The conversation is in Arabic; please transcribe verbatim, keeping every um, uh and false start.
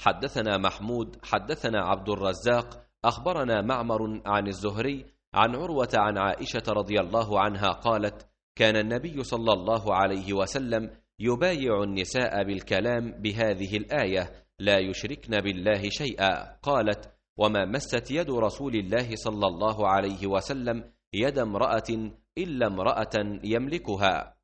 حدثنا محمود حدثنا عبد الرزاق أخبرنا معمر عن الزهري عن عروة عن عائشة رضي الله عنها قالت: كان النبي صلى الله عليه وسلم يبايع النساء بالكلام بهذه الآية: لا يشركن بالله شيئا. قالت: وما مست يد رسول الله صلى الله عليه وسلم يد امرأة إلا امرأة يملكها.